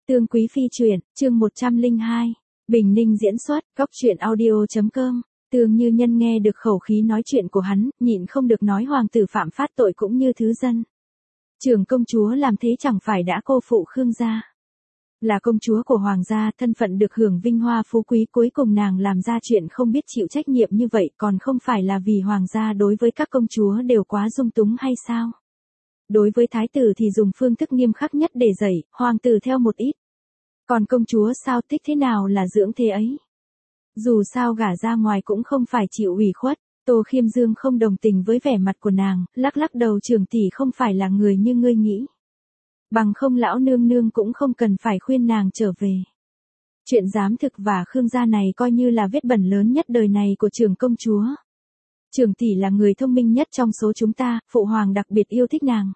Tương Quý Phi truyện, chương 102. Bình Ninh diễn xuất, góc truyện audio.com. Tương Như Nhân nghe được khẩu khí nói chuyện của hắn, nhịn không được nói hoàng tử phạm phát tội cũng như thứ dân. Trưởng công chúa làm thế chẳng phải đã cô phụ Khương gia. Là công chúa của hoàng gia, thân phận được hưởng vinh hoa phú quý, cuối cùng nàng làm ra chuyện không biết chịu trách nhiệm như vậy, còn không phải là vì hoàng gia đối với các công chúa đều quá dung túng hay sao? Đối với thái tử thì dùng phương thức nghiêm khắc nhất để dạy, hoàng tử theo một ít. Còn công chúa sao, thích thế nào là dưỡng thế ấy. Dù sao gả ra ngoài cũng không phải chịu ủy khuất. Tô Khiêm Dương không đồng tình với vẻ mặt của nàng, lắc lắc đầu, trưởng tỷ không phải là người như ngươi nghĩ. Bằng không lão nương nương cũng không cần phải khuyên nàng trở về. Chuyện giám thực và Khương gia này coi như là vết bẩn lớn nhất đời này của trưởng công chúa. Trưởng tỷ là người thông minh nhất trong số chúng ta, phụ hoàng đặc biệt yêu thích nàng.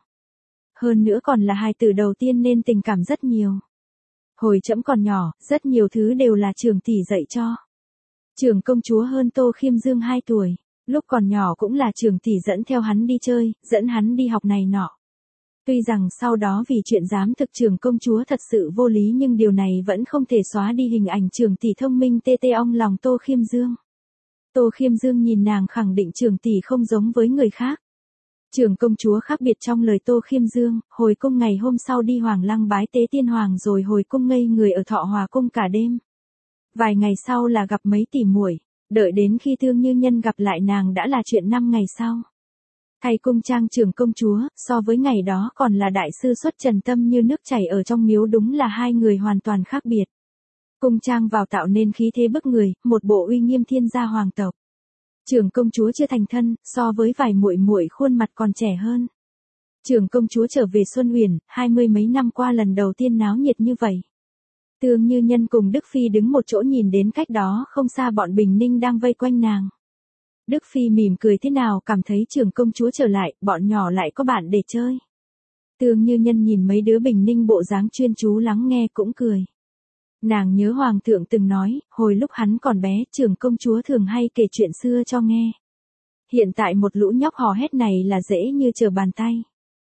Hơn nữa còn là hài tử đầu tiên nên tình cảm rất nhiều. Hồi trẫm còn nhỏ, rất nhiều thứ đều là trưởng tỷ dạy cho. Trưởng công chúa hơn Tô Khiêm Dương 2 tuổi, lúc còn nhỏ cũng là trưởng tỷ dẫn theo hắn đi chơi, dẫn hắn đi học này nọ. Tuy rằng sau đó vì chuyện giám thực trưởng công chúa thật sự vô lý, nhưng điều này vẫn không thể xóa đi hình ảnh trưởng tỷ thông minh tê tê ong lòng Tô Khiêm Dương. Tô Khiêm Dương nhìn nàng khẳng định trưởng tỷ không giống với người khác. Trưởng công chúa khác biệt trong lời Tô Khiêm Dương, hồi cung ngày hôm sau đi Hoàng Lăng bái tế tiên hoàng rồi hồi cung ngây người ở Thọ Hòa cung cả đêm. Vài ngày sau là gặp mấy tỷ muội, đợi đến khi Tương Như Nhân gặp lại nàng đã là chuyện 5 ngày sau. Thay cung trang trưởng công chúa, so với ngày đó còn là đại sư xuất trần tâm như nước chảy ở trong miếu, đúng là hai người hoàn toàn khác biệt. Cung trang vào tạo nên khí thế bức người, một bộ uy nghiêm thiên gia hoàng tộc. Trưởng công chúa chưa thành thân, so với vài muội muội khuôn mặt còn trẻ hơn. Trưởng công chúa trở về Xuân Uyển, 20 mấy năm qua lần đầu tiên náo nhiệt như vậy. Tương Như Nhân cùng Đức Phi đứng một chỗ nhìn đến cách đó không xa bọn Bình Ninh đang vây quanh nàng. Đức Phi mỉm cười thế nào cảm thấy trưởng công chúa trở lại, bọn nhỏ lại có bạn để chơi. Tương Như Nhân nhìn mấy đứa Bình Ninh bộ dáng chuyên chú lắng nghe cũng cười. Nàng nhớ hoàng thượng từng nói, hồi lúc hắn còn bé, trưởng công chúa thường hay kể chuyện xưa cho nghe. Hiện tại một lũ nhóc hò hét này là dễ như trở bàn tay.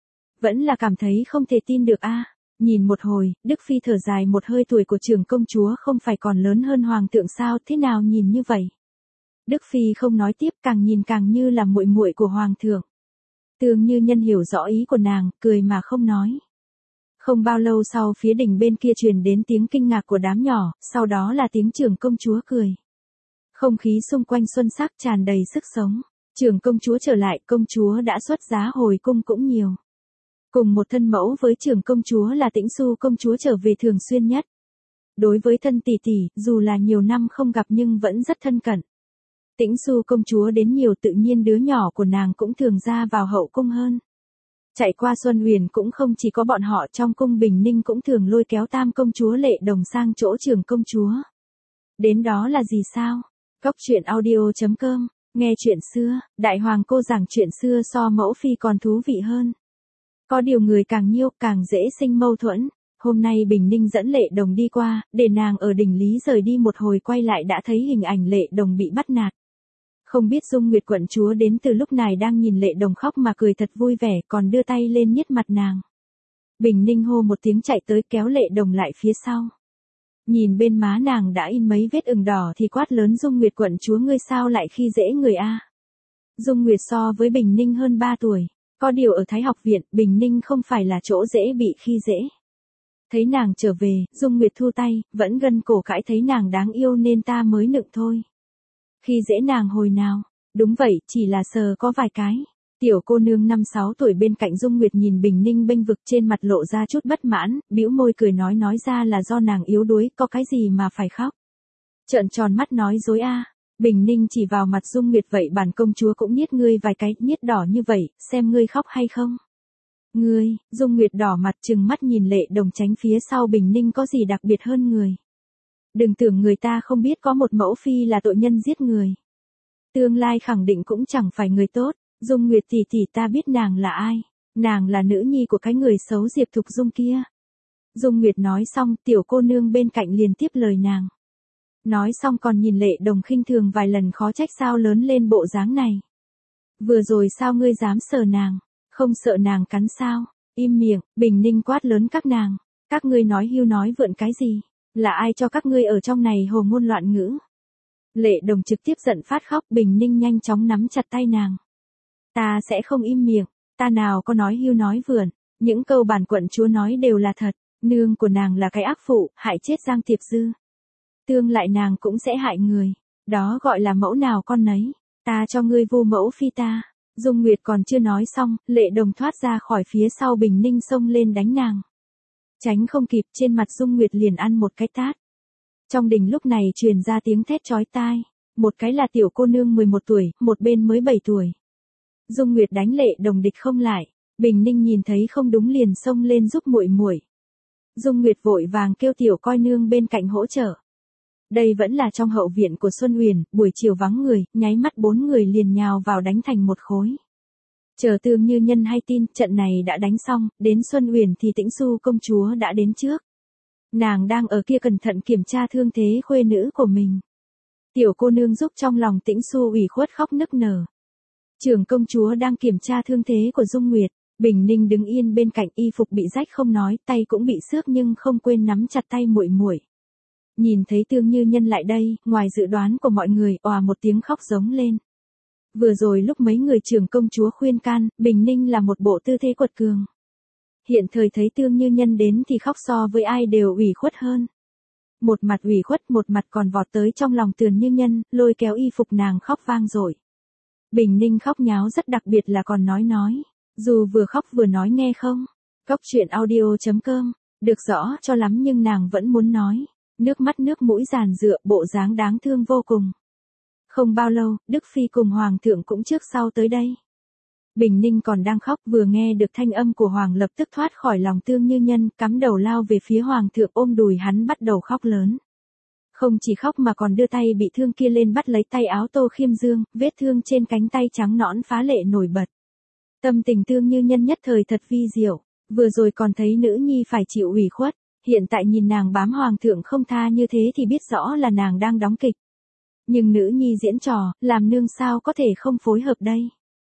Vẫn là cảm thấy không thể tin được a. Nhìn một hồi, Đức Phi thở dài một hơi, tuổi của trưởng công chúa không phải còn lớn hơn hoàng thượng sao, thế nào nhìn như vậy? Đức Phi không nói tiếp, càng nhìn càng như là muội muội của hoàng thượng. Tương Như Nhân hiểu rõ ý của nàng, cười mà không nói. Không bao lâu sau phía đỉnh bên kia truyền đến tiếng kinh ngạc của đám nhỏ, sau đó là tiếng trưởng công chúa cười. Không khí xung quanh xuân sắc tràn đầy sức sống. Trưởng công chúa trở lại, công chúa đã xuất giá hồi cung cũng nhiều. Cùng một thân mẫu với trưởng công chúa là Tĩnh Xu công chúa trở về thường xuyên nhất. Đối với thân tỷ tỷ, dù là nhiều năm không gặp nhưng vẫn rất thân cận. Tĩnh Xu công chúa đến nhiều, tự nhiên đứa nhỏ của nàng cũng thường ra vào hậu cung hơn. Chạy qua Xuân Uyển cũng không chỉ có bọn họ, trong cung Bình Ninh cũng thường lôi kéo tam công chúa Lệ Đồng sang chỗ trưởng công chúa. Đến đó là gì sao? Góc truyện audio.com, nghe chuyện xưa, đại hoàng cô giảng chuyện xưa so mẫu phi còn thú vị hơn. Có điều người càng nhiều càng dễ sinh mâu thuẫn. Hôm nay Bình Ninh dẫn Lệ Đồng đi qua, để nàng ở đỉnh Lý rời đi một hồi, quay lại đã thấy hình ảnh Lệ Đồng bị bắt nạt. Không biết Dung Nguyệt quận chúa đến từ lúc này đang nhìn Lệ Đồng khóc mà cười thật vui vẻ, còn đưa tay lên nhếch mặt nàng. Bình Ninh hô một tiếng chạy tới kéo Lệ Đồng lại phía sau. Nhìn bên má nàng đã in mấy vết ửng đỏ thì quát lớn, Dung Nguyệt quận chúa ngươi sao lại khi dễ người a? Dung Nguyệt so với Bình Ninh hơn 3 tuổi. Có điều ở Thái học viện, Bình Ninh không phải là chỗ dễ bị khi dễ. Thấy nàng trở về, Dung Nguyệt thu tay, vẫn gân cổ cãi, thấy nàng đáng yêu nên ta mới nựng thôi. Khi dễ nàng hồi nào? Đúng vậy, chỉ là sờ có vài cái. Tiểu cô nương 5-6 tuổi bên cạnh Dung Nguyệt nhìn Bình Ninh bênh vực, trên mặt lộ ra chút bất mãn, bĩu môi cười nói ra là do nàng yếu đuối, có cái gì mà phải khóc. Trợn tròn mắt nói dối a. Bình Ninh chỉ vào mặt Dung Nguyệt, vậy bản công chúa cũng nhiết ngươi vài cái, nhiết đỏ như vậy, xem ngươi khóc hay không. Ngươi, Dung Nguyệt đỏ mặt trừng mắt nhìn Lệ Đồng tránh phía sau Bình Ninh, có gì đặc biệt hơn người. Đừng tưởng người ta không biết có một mẫu phi là tội nhân giết người. Tương lai khẳng định cũng chẳng phải người tốt. Dung Nguyệt tỷ tỷ, ta biết nàng là ai. Nàng là nữ nhi của cái người xấu Diệp Thục Dung kia. Dung Nguyệt nói xong, tiểu cô nương bên cạnh liền tiếp lời nàng. Nói xong còn nhìn Lệ Đồng khinh thường vài lần, khó trách sao lớn lên bộ dáng này. Vừa rồi sao ngươi dám sờ nàng, không sợ nàng cắn sao? Im miệng, Bình Ninh quát lớn các nàng. Các ngươi nói hưu nói vượn cái gì? Là ai cho các ngươi ở trong này hồ ngôn loạn ngữ? Lệ Đồng trực tiếp giận phát khóc, Bình Ninh nhanh chóng nắm chặt tay nàng. Ta sẽ không im miệng, ta nào có nói hưu nói vượn, những câu bản quận chúa nói đều là thật, nương của nàng là cái ác phụ, hại chết Giang Tiệp Dư. Tương lại nàng cũng sẽ hại người, đó gọi là mẫu nào con nấy, ta cho ngươi vu mẫu phi ta. Dung Nguyệt còn chưa nói xong, Lệ Đồng thoát ra khỏi phía sau Bình Ninh xông lên đánh nàng. Tránh không kịp, trên mặt Dung Nguyệt liền ăn một cái tát. Trong đình lúc này truyền ra tiếng thét chói tai, một cái là tiểu cô nương 11 tuổi, một bên mới 7 tuổi. Dung Nguyệt đánh Lệ Đồng địch không lại, Bình Ninh nhìn thấy không đúng liền xông lên giúp muội muội. Dung Nguyệt vội vàng kêu tiểu coi nương bên cạnh hỗ trợ. Đây vẫn là trong hậu viện của Xuân Huyền, buổi chiều vắng người, nháy mắt 4 người liền nhào vào đánh thành một khối. Chờ Tương Như Nhân hay tin, trận này đã đánh xong, đến Xuân Huyền thì Tĩnh Xu công chúa đã đến trước. Nàng đang ở kia cẩn thận kiểm tra thương thế khuê nữ của mình. Tiểu cô nương giúp trong lòng Tĩnh Xu ủy khuất khóc nức nở. Trưởng công chúa đang kiểm tra thương thế của Dung Nguyệt, Bình Ninh đứng yên bên cạnh, y phục bị rách không nói, tay cũng bị xước nhưng không quên nắm chặt tay muội muội. Nhìn thấy Tương Như Nhân lại đây, ngoài dự đoán của mọi người, òa một tiếng khóc giống lên. Vừa rồi lúc mấy người trưởng công chúa khuyên can, Bình Ninh là một bộ tư thế quật cường. Hiện thời thấy Tương Như Nhân đến thì khóc so với ai đều ủy khuất hơn. Một mặt ủy khuất, một mặt còn vọt tới trong lòng Tường Như Nhân, lôi kéo y phục nàng khóc vang dội. Bình Ninh khóc nháo rất đặc biệt là còn nói. Dù vừa khóc vừa nói nghe không? Góc truyện audio.com, được rõ cho lắm nhưng nàng vẫn muốn nói. Nước mắt nước mũi giàn giụa, bộ dáng đáng thương vô cùng. Không bao lâu, Đức Phi cùng Hoàng thượng cũng trước sau tới đây. Bình Ninh còn đang khóc, vừa nghe được thanh âm của Hoàng lập tức thoát khỏi lòng Tương Như Nhân, cắm đầu lao về phía Hoàng thượng, ôm đùi hắn bắt đầu khóc lớn. Không chỉ khóc mà còn đưa tay bị thương kia lên bắt lấy tay áo Tô Khiêm Dương, vết thương trên cánh tay trắng nõn phá lệ nổi bật. Tâm tình Tương Như Nhân nhất thời thật vi diệu, vừa rồi còn thấy nữ nhi phải chịu ủy khuất, hiện tại nhìn nàng bám Hoàng thượng không tha như thế thì biết rõ là nàng đang đóng kịch. Nhưng nữ nhi diễn trò, làm nương sao có thể không phối hợp đây.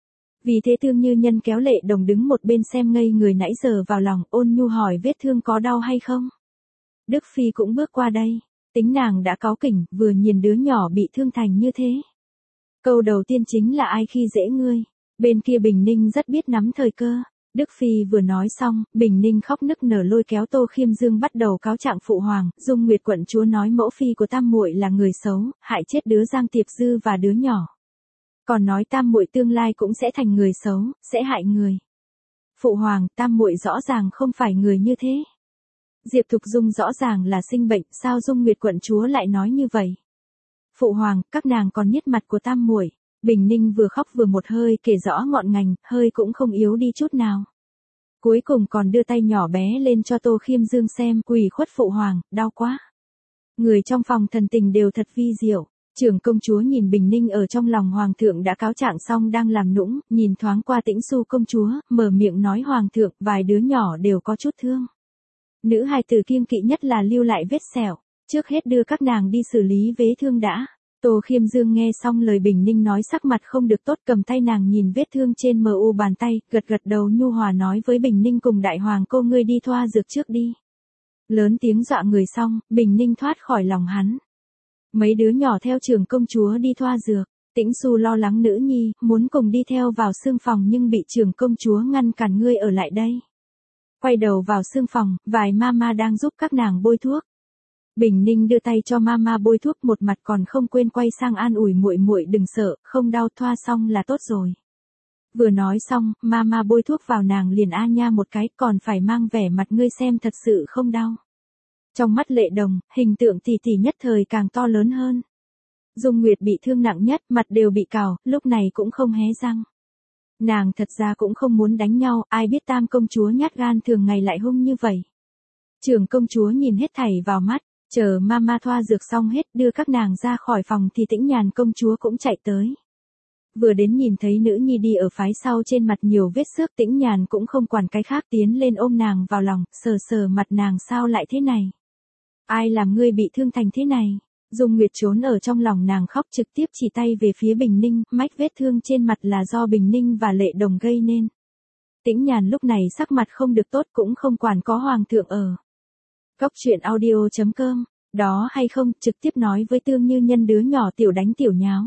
Vì thế Tương Như Nhân kéo Lệ Đồng đứng một bên xem ngây người nãy giờ vào lòng, ôn nhu hỏi vết thương có đau hay không. Đức Phi cũng bước qua đây, tính nàng đã cáu kỉnh, vừa nhìn đứa nhỏ bị thương thành như thế. Câu đầu tiên chính là ai khi dễ ngươi, bên kia Bình Ninh rất biết nắm thời cơ. Đức Phi vừa nói xong, Bình Ninh khóc nức nở lôi kéo Tô Khiêm Dương bắt đầu cáo trạng phụ hoàng, Dung Nguyệt quận chúa nói mẫu phi của tam muội là người xấu, hại chết đứa Giang Tiệp Dư và đứa nhỏ. Còn nói tam muội tương lai cũng sẽ thành người xấu, sẽ hại người. Phụ hoàng, tam muội rõ ràng không phải người như thế. Diệp Thục Dung rõ ràng là sinh bệnh, sao Dung Nguyệt quận chúa lại nói như vậy? Phụ hoàng, các nàng còn niết mặt của tam muội. Bình Ninh vừa khóc vừa một hơi kể rõ ngọn ngành, hơi cũng không yếu đi chút nào. Cuối cùng còn đưa tay nhỏ bé lên cho Tô Khiêm Dương xem, quỳ khuất phụ hoàng, đau quá. Người trong phòng thần tình đều thật vi diệu. Trưởng công chúa nhìn Bình Ninh ở trong lòng hoàng thượng đã cáo trạng xong đang làm nũng, nhìn thoáng qua Tĩnh Xu công chúa, mở miệng nói hoàng thượng, vài đứa nhỏ đều có chút thương. Nữ hài tử kiêng kỵ nhất là lưu lại vết sẹo, trước hết đưa các nàng đi xử lý vết thương đã. Tô Khiêm Dương nghe xong lời Bình Ninh nói sắc mặt không được tốt, cầm tay nàng nhìn vết thương trên mu bàn tay, gật gật đầu nhu hòa nói với Bình Ninh cùng đại hoàng cô ngươi đi thoa dược trước đi. Lớn tiếng dọa người xong, Bình Ninh thoát khỏi lòng hắn. Mấy đứa nhỏ theo trưởng công chúa đi thoa dược, Tĩnh Xu lo lắng nữ nhi, muốn cùng đi theo vào xương phòng nhưng bị trưởng công chúa ngăn cản ngươi ở lại đây. Quay đầu vào xương phòng, vài mama đang giúp các nàng bôi thuốc. Bình Ninh đưa tay cho mama bôi thuốc, một mặt còn không quên quay sang an ủi muội muội đừng sợ, không đau, thoa xong là tốt rồi. Vừa nói xong, mama bôi thuốc vào nàng liền a nha một cái, còn phải mang vẻ mặt ngươi xem thật sự không đau. Trong mắt Lệ Đồng, hình tượng tỷ tỷ nhất thời càng to lớn hơn. Dung Nguyệt bị thương nặng nhất, mặt đều bị cào, lúc này cũng không hé răng. Nàng thật ra cũng không muốn đánh nhau, ai biết tam công chúa nhát gan thường ngày lại hung như vậy. Trưởng công chúa nhìn hết thảy vào mắt, chờ mama thoa dược xong hết đưa các nàng ra khỏi phòng thì Tĩnh Nhàn công chúa cũng chạy tới. Vừa đến nhìn thấy nữ nhi đi ở phái sau trên mặt nhiều vết xước, Tĩnh Nhàn cũng không quản cái khác tiến lên ôm nàng vào lòng, sờ sờ mặt nàng sao lại thế này. Ai làm ngươi bị thương thành thế này? Dung Nguyệt trốn ở trong lòng nàng khóc trực tiếp chỉ tay về phía Bình Ninh, mách vết thương trên mặt là do Bình Ninh và Lệ Đồng gây nên. Tĩnh Nhàn lúc này sắc mặt không được tốt cũng không quản có hoàng thượng ở. Cóc truyện audio.com, đó hay không, trực tiếp nói với Tương Như Nhân đứa nhỏ tiểu đánh tiểu nháo.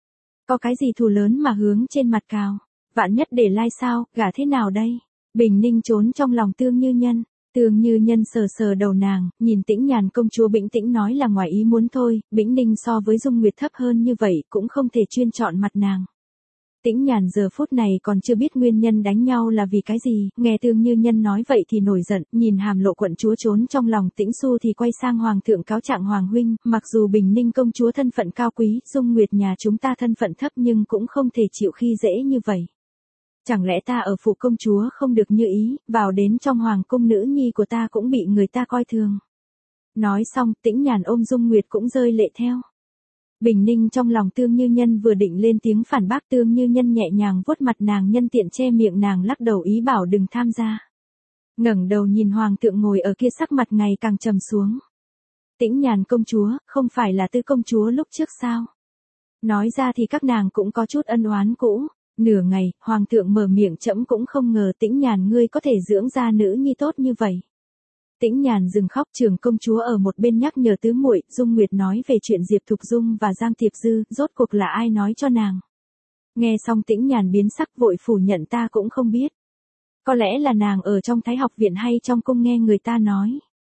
Có cái gì thù lớn mà hướng trên mặt cào, vạn nhất để lai sao, gả thế nào đây? Bình Ninh trốn trong lòng Tương Như Nhân. Tương Như Nhân sờ sờ đầu nàng, nhìn Tĩnh Nhàn công chúa bình tĩnh nói là ngoài ý muốn thôi, Bỉnh Ninh so với Dung Nguyệt thấp hơn như vậy cũng không thể chuyên chọn mặt nàng. Tĩnh Nhàn giờ phút này còn chưa biết nguyên nhân đánh nhau là vì cái gì, nghe Tương Như Nhân nói vậy thì nổi giận, nhìn Hàm Lộ quận chúa trốn trong lòng Tĩnh Xu thì quay sang hoàng thượng cáo trạng hoàng huynh, mặc dù Bình Ninh công chúa thân phận cao quý, Dung Nguyệt nhà chúng ta thân phận thấp nhưng cũng không thể chịu khi dễ như vậy. Chẳng lẽ ta ở phủ công chúa không được như ý, vào đến trong hoàng cung nữ nhi của ta cũng bị người ta coi thường. Nói xong, Tĩnh Nhàn ôm Dung Nguyệt cũng rơi lệ theo. Bình Ninh trong lòng Tương Như Nhân vừa định lên tiếng phản bác, Tương Như Nhân nhẹ nhàng vuốt mặt nàng, nhân tiện che miệng nàng, lắc đầu ý bảo đừng tham gia. Ngẩng đầu nhìn hoàng thượng ngồi ở kia, sắc mặt ngày càng trầm xuống. Tĩnh Nhàn công chúa, không phải là Tư công chúa lúc trước sao? Nói ra thì các nàng cũng có chút ân oán cũ. Nửa ngày, hoàng thượng mở miệng, trẫm cũng không ngờ Tĩnh Nhàn ngươi có thể dưỡng ra nữ nhi tốt như vậy. Tĩnh Nhàn dừng khóc, trưởng công chúa ở một bên nhắc nhở tứ muội. Dung Nguyệt nói về chuyện Diệp Thục Dung và Giang Tiệp Dư, rốt cuộc là ai nói cho nàng? Nghe xong Tĩnh Nhàn biến sắc, vội phủ nhận ta cũng không biết. Có lẽ là nàng ở trong Thái học viện hay trong cung nghe người ta nói.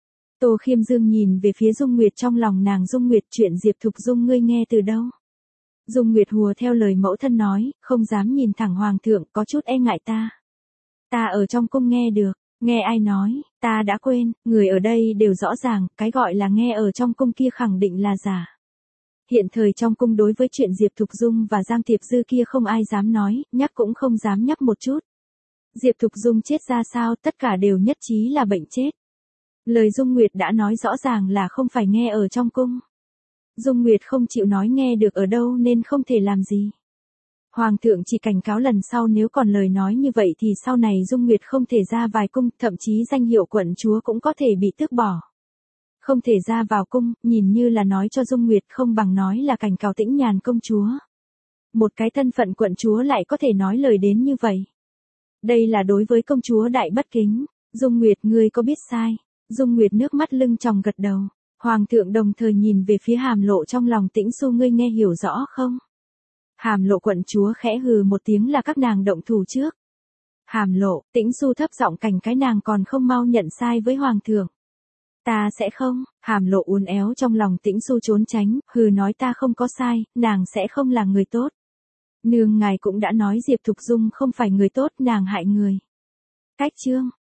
Tô Khiêm Dương nhìn về phía Dung Nguyệt, trong lòng nàng, Dung Nguyệt, chuyện Diệp Thục Dung ngươi nghe từ đâu? Dung Nguyệt hùa theo lời mẫu thân nói, không dám nhìn thẳng hoàng thượng, có chút e ngại ta. Ta ở trong cung nghe được, nghe ai nói, ta đã quên, người ở đây đều rõ ràng, cái gọi là nghe ở trong cung kia khẳng định là giả. Hiện thời trong cung đối với chuyện Diệp Thục Dung và Giang Tiệp Dư kia không ai dám nói, nhắc cũng không dám nhắc một chút. Diệp Thục Dung chết ra sao, tất cả đều nhất trí là bệnh chết. Lời Dung Nguyệt đã nói rõ ràng là không phải nghe ở trong cung. Dung Nguyệt không chịu nói nghe được ở đâu nên không thể làm gì. Hoàng thượng chỉ cảnh cáo lần sau nếu còn lời nói như vậy thì sau này Dung Nguyệt không thể ra vào cung, thậm chí danh hiệu quận chúa cũng có thể bị tước bỏ. Không thể ra vào cung, nhìn như là nói cho Dung Nguyệt, không bằng nói là cảnh cáo Tĩnh Nhàn công chúa. Một cái thân phận quận chúa lại có thể nói lời đến như vậy. Đây là đối với công chúa đại bất kính. Dung Nguyệt, ngươi có biết sai? Dung Nguyệt nước mắt lưng tròng gật đầu. Hoàng thượng đồng thời nhìn về phía Hàm Lộ, trong lòng Tĩnh Xu ngươi nghe hiểu rõ không? Hàm Lộ quận chúa khẽ hừ một tiếng là các nàng động thủ trước. Hàm Lộ, Tĩnh Xu thấp giọng cảnh cái nàng còn không mau nhận sai với hoàng thượng. Ta sẽ không, Hàm Lộ uốn éo, trong lòng Tĩnh Xu trốn tránh, hừ nói ta không có sai, nàng sẽ không là người tốt. Nương ngài cũng đã nói Diệp Thục Dung không phải người tốt, nàng hại người. Cách chương